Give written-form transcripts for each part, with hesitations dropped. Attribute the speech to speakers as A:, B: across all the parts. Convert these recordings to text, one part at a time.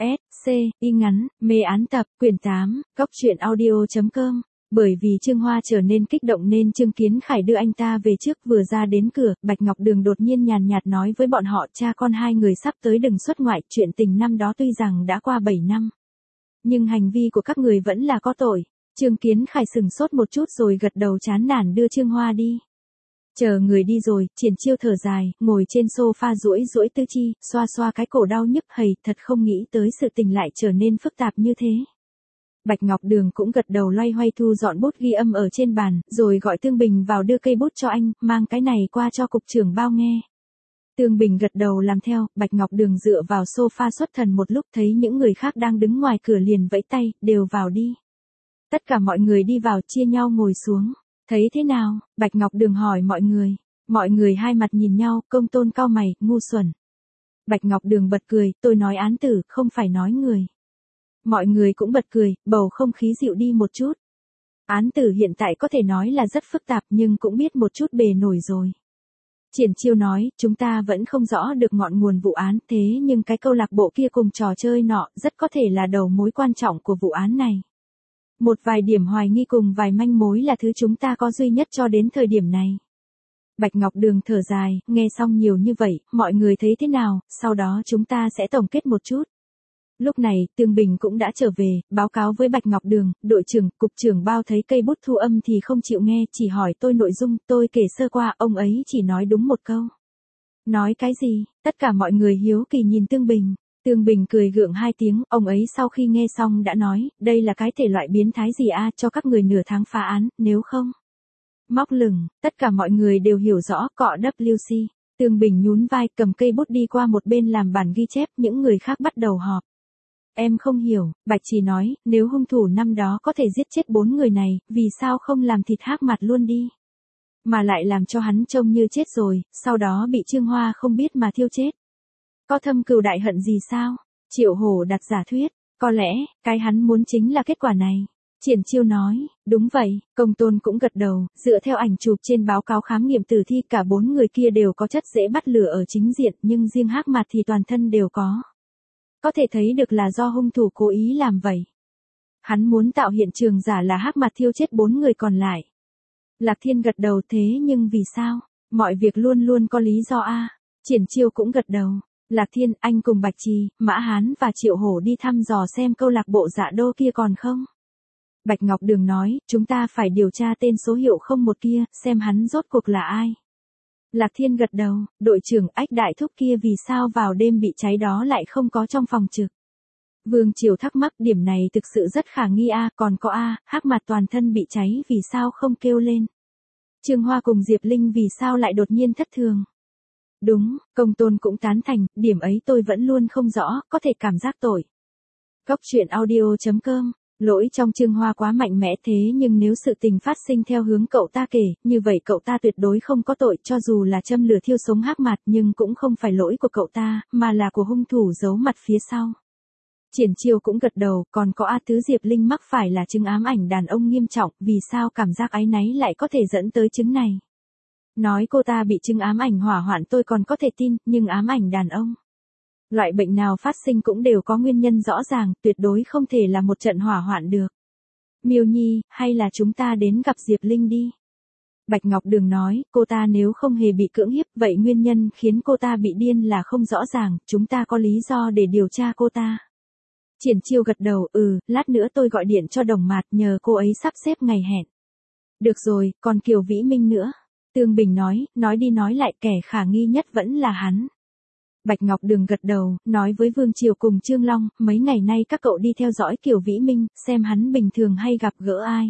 A: S, C, y ngắn, mê án tập, quyển 8, góc truyện audio.com. Bởi vì Trương Hoa trở nên kích động nên Trương Kiến Khải đưa anh ta về trước, vừa ra đến cửa, Bạch Ngọc Đường đột nhiên nhàn nhạt nói với bọn họ, cha con hai người sắp tới đừng xuất ngoại, chuyện tình năm đó tuy rằng đã qua 7 năm. Nhưng hành vi của các người vẫn là có tội. Trương Kiến Khải sừng sốt một chút rồi gật đầu chán nản đưa Trương Hoa đi. Chờ người đi rồi, Triển Chiêu thở dài, ngồi trên sofa duỗi tứ chi, xoa xoa cái cổ đau nhức hầy, thật không nghĩ tới sự tình lại trở nên phức tạp như thế. Bạch Ngọc Đường cũng gật đầu loay hoay thu dọn bút ghi âm ở trên bàn, rồi gọi Tương Bình vào đưa cây bút cho anh, mang cái này qua cho cục trưởng Bao nghe. Tương Bình gật đầu làm theo, Bạch Ngọc Đường dựa vào sofa xuất thần một lúc, thấy những người khác đang đứng ngoài cửa liền vẫy tay, đều vào đi. Tất cả mọi người đi vào chia nhau ngồi xuống. Thấy thế nào? Bạch Ngọc Đường hỏi mọi người. Mọi người hai mặt nhìn nhau, Công Tôn cau mày, ngu xuẩn. Bạch Ngọc Đường bật cười, tôi nói án tử, không phải nói người. Mọi người cũng bật cười, bầu không khí dịu đi một chút. Án tử hiện tại có thể nói là rất phức tạp nhưng cũng biết một chút bề nổi rồi. Triển Chiêu nói, chúng ta vẫn không rõ được ngọn nguồn vụ án, thế nhưng cái câu lạc bộ kia cùng trò chơi nọ rất có thể là đầu mối quan trọng của vụ án này. Một vài điểm hoài nghi cùng vài manh mối là thứ chúng ta có duy nhất cho đến thời điểm này. Bạch Ngọc Đường thở dài, nghe xong nhiều như vậy, mọi người thấy thế nào, sau đó chúng ta sẽ tổng kết một chút. Lúc này, Tương Bình cũng đã trở về, báo cáo với Bạch Ngọc Đường, đội trưởng, cục trưởng Bao thấy cây bút thu âm thì không chịu nghe, chỉ hỏi tôi nội dung, tôi kể sơ qua, ông ấy chỉ nói đúng một câu. Nói cái gì? Tất cả mọi người hiếu kỳ nhìn Tương Bình. Tương Bình cười gượng hai tiếng, ông ấy sau khi nghe xong đã nói, đây là cái thể loại biến thái gì a, cho các người nửa tháng phá án, nếu không. Móc lửng, tất cả mọi người đều hiểu rõ, cọ WC. Tương Bình nhún vai, cầm cây bút đi qua một bên làm bản ghi chép, những người khác bắt đầu họp. Em không hiểu, Bạch Trì nói, nếu hung thủ năm đó có thể giết chết 4 người này, vì sao không làm thịt Hắc Mặt luôn đi? Mà lại làm cho hắn trông như chết rồi, sau đó bị Trương Hoa không biết mà thiêu chết. Có thâm cừu đại hận gì sao? Triệu Hổ đặt giả thuyết, có lẽ, cái hắn muốn chính là kết quả này. Triển Chiêu nói, đúng vậy, Công Tôn cũng gật đầu, dựa theo ảnh chụp trên báo cáo khám nghiệm tử thi cả 4 người kia đều có chất dễ bắt lửa ở chính diện, nhưng riêng Hắc Mặt thì toàn thân đều có. Có thể thấy được là do hung thủ cố ý làm vậy. Hắn muốn tạo hiện trường giả là Hắc Mặt thiêu chết 4 người còn lại. Lạc Thiên gật đầu, thế nhưng vì sao? Mọi việc luôn luôn có lý do a. Triển Chiêu cũng gật đầu. Lạc Thiên, anh cùng Bạch Trì, Mã Hán và Triệu Hổ đi thăm dò xem câu lạc bộ Dạ Đô kia còn không. Bạch Ngọc Đường nói, chúng ta phải điều tra tên số hiệu 01 kia, xem hắn rốt cuộc là ai. Lạc Thiên gật đầu, đội trưởng Ách Đại Thúc kia vì sao vào đêm bị cháy đó lại không có trong phòng trực. Vương Triều thắc mắc, điểm này thực sự rất khả nghi a, còn có a, Hắc Mặt toàn thân bị cháy vì sao không kêu lên. Trương Hoa cùng Diệp Linh vì sao lại đột nhiên thất thường. Đúng, Công Tôn cũng tán thành, điểm ấy tôi vẫn luôn không rõ, có thể cảm giác tội. Góc truyện audio.com. Lỗi trong Trương Hoa quá mạnh mẽ, thế nhưng nếu sự tình phát sinh theo hướng cậu ta kể, như vậy cậu ta tuyệt đối không có tội, cho dù là châm lửa thiêu sống Hắc Mặt nhưng cũng không phải lỗi của cậu ta, mà là của hung thủ giấu mặt phía sau. Triển Chiêu cũng gật đầu, còn có A Tứ Diệp Linh mắc phải là chứng ám ảnh đàn ông nghiêm trọng, vì sao cảm giác áy náy lại có thể dẫn tới chứng này. Nói cô ta bị chứng ám ảnh hỏa hoạn tôi còn có thể tin, nhưng ám ảnh đàn ông. Loại bệnh nào phát sinh cũng đều có nguyên nhân rõ ràng, tuyệt đối không thể là một trận hỏa hoạn được. Miêu Nhi, hay là chúng ta đến gặp Diệp Linh đi. Bạch Ngọc Đường nói, cô ta nếu không hề bị cưỡng hiếp, vậy nguyên nhân khiến cô ta bị điên là không rõ ràng, chúng ta có lý do để điều tra cô ta. Triển Chiêu gật đầu, lát nữa tôi gọi điện cho Đồng Mạt nhờ cô ấy sắp xếp ngày hẹn. Được rồi, còn Kiều Vĩ Minh nữa. Tương Bình nói đi nói lại kẻ khả nghi nhất vẫn là hắn. Bạch Ngọc Đường gật đầu, nói với Vương Triều cùng Trương Long, mấy ngày nay các cậu đi theo dõi Kiều Vĩ Minh, xem hắn bình thường hay gặp gỡ ai.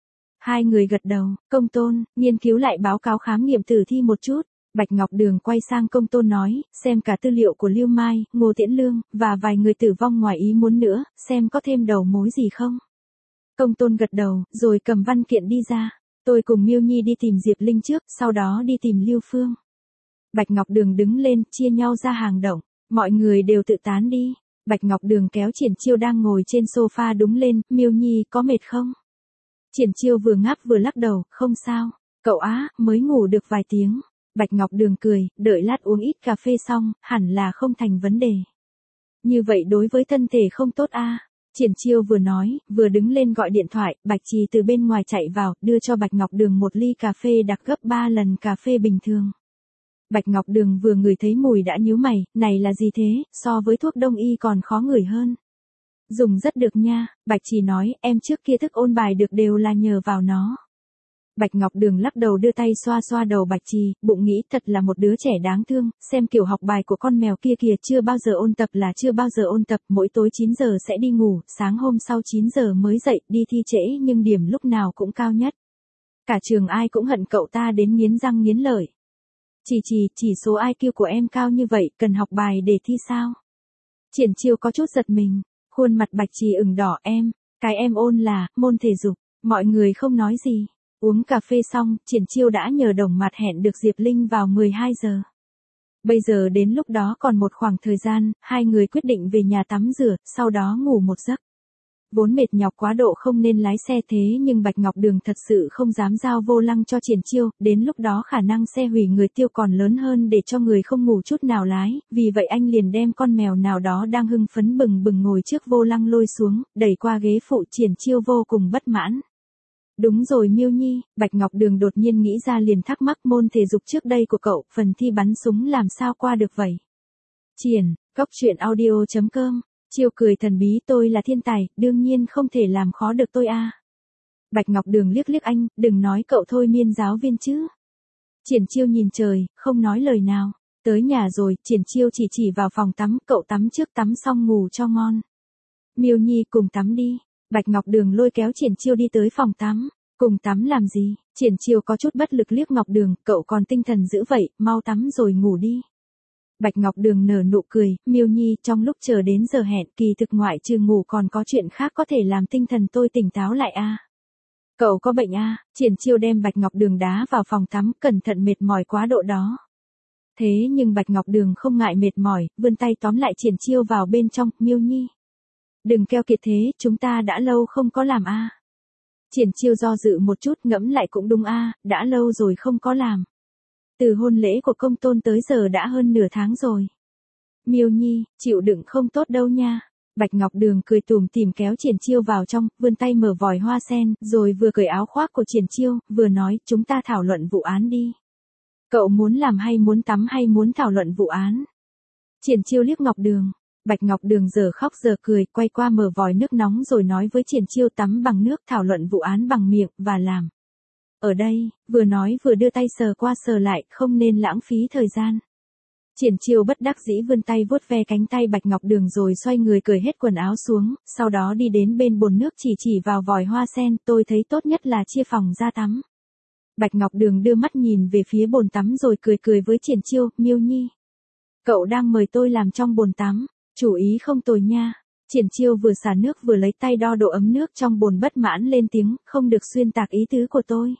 A: Hai người gật đầu, Công Tôn, nghiên cứu lại báo cáo khám nghiệm tử thi một chút. Bạch Ngọc Đường quay sang Công Tôn nói, xem cả tư liệu của Lưu Mai, Ngô Tiễn Lương, và vài người tử vong ngoài ý muốn nữa, xem có thêm đầu mối gì không. Công Tôn gật đầu, rồi cầm văn kiện đi ra. Tôi cùng Miêu Nhi đi tìm Diệp Linh trước, sau đó đi tìm Lưu Phương. Bạch Ngọc Đường đứng lên, chia nhau ra hàng động. Mọi người đều tự tán đi. Bạch Ngọc Đường kéo Triển Chiêu đang ngồi trên sofa đúng lên, Miêu Nhi có mệt không? Triển Chiêu vừa ngáp vừa lắc đầu, không sao. Cậu á, mới ngủ được vài tiếng. Bạch Ngọc Đường cười, đợi lát uống ít cà phê xong, hẳn là không thành vấn đề. Như vậy đối với thân thể không tốt a. Triển Chiêu vừa nói, vừa đứng lên gọi điện thoại, Bạch Trì từ bên ngoài chạy vào, đưa cho Bạch Ngọc Đường một ly cà phê đặc gấp 3 lần cà phê bình thường. Bạch Ngọc Đường vừa ngửi thấy mùi đã nhíu mày, này là gì thế, so với thuốc đông y còn khó ngửi hơn. Dùng rất được nha, Bạch Trì nói, em trước kia thức ôn bài được đều là nhờ vào nó. Bạch Ngọc Đường lắc đầu đưa tay xoa xoa đầu Bạch Trì, bụng nghĩ thật là một đứa trẻ đáng thương, xem kiểu học bài của con mèo kia kìa, chưa bao giờ ôn tập là chưa bao giờ ôn tập, mỗi tối 9 giờ sẽ đi ngủ, sáng hôm sau 9 giờ mới dậy, đi thi trễ nhưng điểm lúc nào cũng cao nhất. Cả trường ai cũng hận cậu ta đến nghiến răng nghiến lợi. Chỉ số IQ của em cao như vậy, cần học bài để thi sao? Triển Chiêu có chút giật mình, khuôn mặt Bạch Trì ửng đỏ cái em ôn là, môn thể dục, mọi người không nói gì. Uống cà phê xong, Triển Chiêu đã nhờ đồng mặt hẹn được Diệp Linh vào 12 giờ. Bây giờ đến lúc đó còn một khoảng thời gian, hai người quyết định về nhà tắm rửa, sau đó ngủ một giấc. Vốn mệt nhọc quá độ không nên lái xe thế nhưng Bạch Ngọc Đường thật sự không dám giao vô lăng cho Triển Chiêu, đến lúc đó khả năng xe hủy người tiêu còn lớn hơn để cho người không ngủ chút nào lái, vì vậy anh liền đem con mèo nào đó đang hưng phấn bừng bừng ngồi trước vô lăng lôi xuống, đẩy qua ghế phụ. Triển Chiêu vô cùng bất mãn. Đúng rồi Miêu Nhi, Bạch Ngọc Đường đột nhiên nghĩ ra liền thắc mắc môn thể dục trước đây của cậu, phần thi bắn súng làm sao qua được vậy? Triển, cóc.audio.com, Chiêu cười thần bí, tôi là thiên tài, đương nhiên không thể làm khó được tôi a. Bạch Ngọc Đường liếc liếc anh, đừng nói cậu thôi miên giáo viên chứ. Triển Chiêu nhìn trời, không nói lời nào. Tới nhà rồi, Triển Chiêu chỉ vào phòng tắm, cậu tắm trước tắm xong ngủ cho ngon. Miêu Nhi cùng tắm đi. Bạch Ngọc Đường lôi kéo Triển Chiêu đi tới phòng tắm. Cùng tắm làm gì? Triển Chiêu có chút bất lực liếc Ngọc Đường, cậu còn tinh thần dữ vậy, mau tắm rồi ngủ đi. Bạch Ngọc Đường nở nụ cười, Miêu Nhi, trong lúc chờ đến giờ hẹn, kỳ thực ngoại trừ ngủ còn có chuyện khác có thể làm tinh thần tôi tỉnh táo lại a. Cậu có bệnh a? Triển Chiêu đem Bạch Ngọc Đường đá vào phòng tắm, cẩn thận mệt mỏi quá độ đó. Thế nhưng Bạch Ngọc Đường không ngại mệt mỏi, vươn tay tóm lại Triển Chiêu vào bên trong, Miêu Nhi. Đừng keo kiệt thế, chúng ta đã lâu không có làm a. Triển Chiêu do dự một chút, ngẫm lại cũng đúng a, đã lâu rồi không có làm. Từ hôn lễ của Công Tôn tới giờ đã hơn nửa tháng rồi. Miêu Nhi, chịu đựng không tốt đâu nha. Bạch Ngọc Đường cười tủm tỉm kéo Triển Chiêu vào trong, vươn tay mở vòi hoa sen, rồi vừa cởi áo khoác của Triển Chiêu, vừa nói, chúng ta thảo luận vụ án đi. Cậu muốn làm hay muốn tắm hay muốn thảo luận vụ án? Triển Chiêu liếc Ngọc Đường. Bạch Ngọc Đường giờ khóc giờ cười, quay qua mở vòi nước nóng rồi nói với Triển Chiêu tắm bằng nước, thảo luận vụ án bằng miệng, và làm. Ở đây, vừa nói vừa đưa tay sờ qua sờ lại, không nên lãng phí thời gian. Triển Chiêu bất đắc dĩ vươn tay vuốt ve cánh tay Bạch Ngọc Đường rồi xoay người cởi hết quần áo xuống, sau đó đi đến bên bồn nước chỉ vào vòi hoa sen, tôi thấy tốt nhất là chia phòng ra tắm. Bạch Ngọc Đường đưa mắt nhìn về phía bồn tắm rồi cười với Triển Chiêu, Miêu Nhi. Cậu đang mời tôi làm trong bồn tắm, chủ ý không tồi nha. Triển Chiêu vừa xả nước vừa lấy tay đo độ ấm nước trong bồn bất mãn lên tiếng, không được xuyên tạc ý tứ của tôi.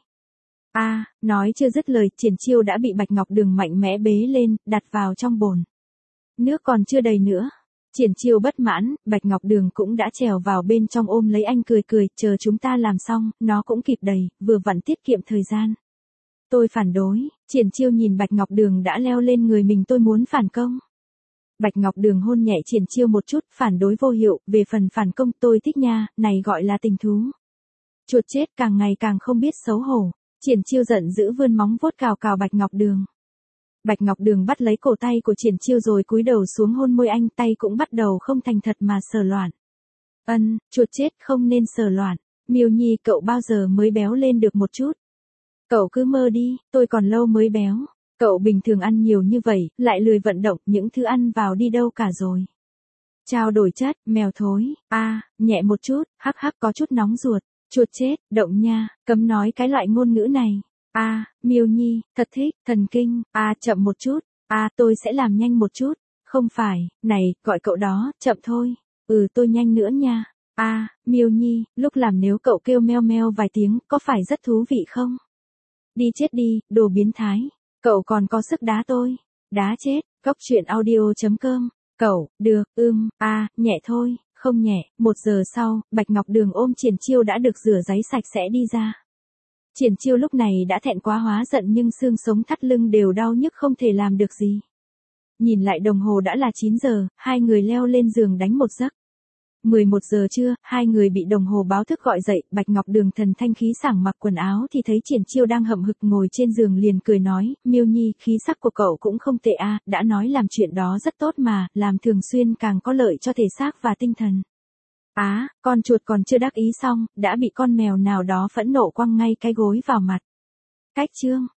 A: Nói chưa dứt lời, Triển Chiêu đã bị Bạch Ngọc Đường mạnh mẽ bế lên, đặt vào trong bồn. Nước còn chưa đầy nữa. Triển Chiêu bất mãn, Bạch Ngọc Đường cũng đã trèo vào bên trong ôm lấy anh cười, chờ chúng ta làm xong, nó cũng kịp đầy, vừa vặn tiết kiệm thời gian. Tôi phản đối, Triển Chiêu nhìn Bạch Ngọc Đường đã leo lên người mình, tôi muốn phản công. Bạch Ngọc Đường hôn nhẹ Triển Chiêu một chút, phản đối vô hiệu, về phần phản công tôi thích nha, này gọi là tình thú. Chuột chết càng ngày càng không biết xấu hổ. Triển Chiêu giận dữ vươn móng vuốt cào Bạch Ngọc Đường. Bạch Ngọc Đường bắt lấy cổ tay của Triển Chiêu rồi cúi đầu xuống hôn môi anh, tay cũng bắt đầu không thành thật mà sờ loạn. Chuột chết không nên sờ loạn. Miêu Nhi, cậu bao giờ mới béo lên được một chút? Cậu cứ mơ đi, tôi còn lâu mới béo. Cậu bình thường ăn nhiều như vậy, lại lười vận động, những thứ ăn vào đi đâu cả rồi. Trao đổi chất, mèo thối, nhẹ một chút, hắc có chút nóng ruột. Chuột chết, động nha, cấm nói cái loại ngôn ngữ này. Miêu Nhi, thật thích, thần kinh, chậm một chút, tôi sẽ làm nhanh một chút. Không phải, này, gọi cậu đó, chậm thôi. Tôi nhanh nữa nha. Miêu Nhi, lúc làm nếu cậu kêu meo meo vài tiếng, có phải rất thú vị không? Đi chết đi, đồ biến thái. Cậu còn có sức đá tôi. Đá chết, cóc.audio.com. Cậu, được, nhẹ thôi. Không nhẹ. 1 giờ sau, Bạch Ngọc Đường ôm Triển Chiêu đã được rửa ráy sạch sẽ đi ra. Triển Chiêu lúc này đã thẹn quá hóa giận nhưng xương sống thắt lưng đều đau nhức không thể làm được gì. Nhìn lại đồng hồ đã là 9 giờ, hai người leo lên giường đánh một giấc. 11 giờ trưa, hai người bị đồng hồ báo thức gọi dậy, Bạch Ngọc Đường thần thanh khí sảng mặc quần áo thì thấy Triển Chiêu đang hậm hực ngồi trên giường liền cười nói, Miêu Nhi, khí sắc của cậu cũng không tệ a, đã nói làm chuyện đó rất tốt mà, làm thường xuyên càng có lợi cho thể xác và tinh thần. Á, con chuột còn chưa đắc ý xong, đã bị con mèo nào đó phẫn nộ quăng ngay cái gối vào mặt. Cách chương